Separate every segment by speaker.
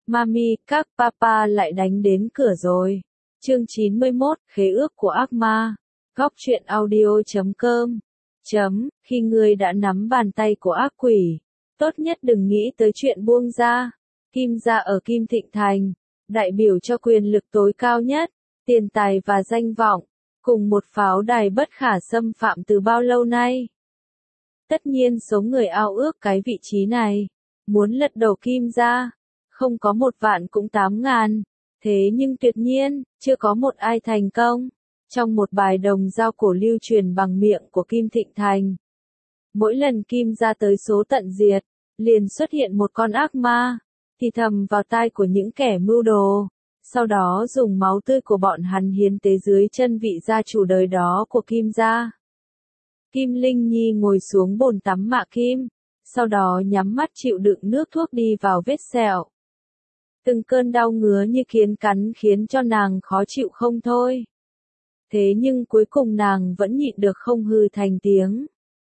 Speaker 1: Mami, các papa lại đánh đến cửa rồi. Chương 91, Khế ước của ác ma. Góc truyện audio.com. Khi ngươi đã nắm bàn tay của ác quỷ, tốt nhất đừng nghĩ tới chuyện buông ra. Kim gia ở Kim Thịnh Thành, đại biểu cho quyền lực tối cao nhất, tiền tài và danh vọng, cùng một pháo đài bất khả xâm phạm từ bao lâu nay. Tất nhiên số người ao ước cái vị trí này, muốn lật đổ Kim gia, không có 1.000.000 cũng 8.000, thế nhưng tuyệt nhiên, chưa có một ai thành công. Trong một bài đồng dao cổ lưu truyền bằng miệng của Kim Thịnh Thành, mỗi lần Kim gia tới số tận diệt, liền xuất hiện một con ác ma, thì thầm vào tai của những kẻ mưu đồ, sau đó dùng máu tươi của bọn hắn hiến tế dưới chân vị gia chủ đời đó của Kim gia. Kim Linh Nhi ngồi xuống bồn tắm mạ kim, sau đó nhắm mắt chịu đựng nước thuốc đi vào vết sẹo. Từng cơn đau ngứa như kiến cắn khiến cho nàng khó chịu không thôi. Thế nhưng cuối cùng nàng vẫn nhịn được không hừ thành tiếng.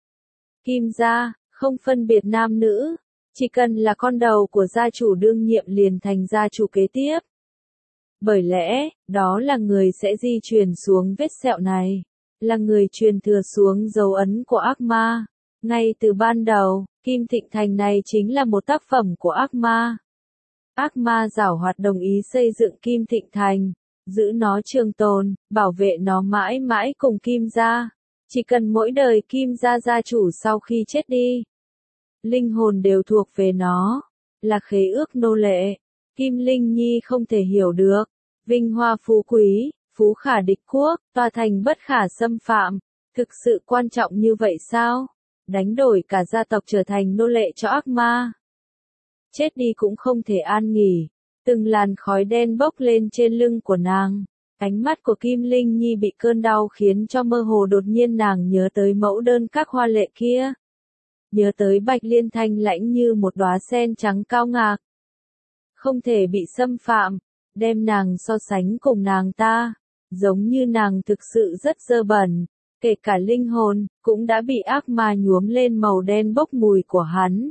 Speaker 1: Kim gia, không phân biệt nam nữ, chỉ cần là con đầu của gia chủ đương nhiệm liền thành gia chủ kế tiếp. Bởi lẽ, đó là người sẽ di truyền xuống vết sẹo này, là người truyền thừa xuống dấu ấn của ác ma. Ngay từ ban đầu, Kim Thịnh Thành này chính là một tác phẩm của ác ma. Ác ma giảo hoạt đồng ý xây dựng Kim Thịnh Thành, giữ nó trường tồn, bảo vệ nó mãi mãi cùng Kim gia. Chỉ cần mỗi đời Kim gia gia chủ sau khi chết đi, linh hồn đều thuộc về nó, là khế ước nô lệ. Kim Linh Nhi không thể hiểu được, vinh hoa phú quý, phú khả địch quốc, tòa thành bất khả xâm phạm, thực sự quan trọng như vậy sao? Đánh đổi cả gia tộc trở thành nô lệ cho ác ma. Chết đi cũng không thể an nghỉ. Từng làn khói đen bốc lên trên lưng của nàng. Ánh mắt của Kim Linh Nhi bị cơn đau khiến cho mơ hồ, đột nhiên nàng nhớ tới mẫu đơn các hoa lệ kia. Nhớ tới Bạch Liên thanh lãnh như một đóa sen trắng cao ngạc, không thể bị xâm phạm, đem nàng so sánh cùng nàng ta, giống như nàng thực sự rất dơ bẩn, kể cả linh hồn, cũng đã bị ác ma nhuốm lên màu đen bốc mùi của hắn.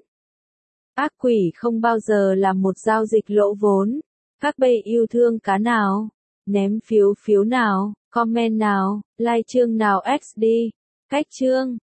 Speaker 1: Ác quỷ không bao giờ là một giao dịch lỗ vốn. Các bầy yêu thương cá nào? Ném phiếu nào, comment nào, like chương nào XD. Cách chương.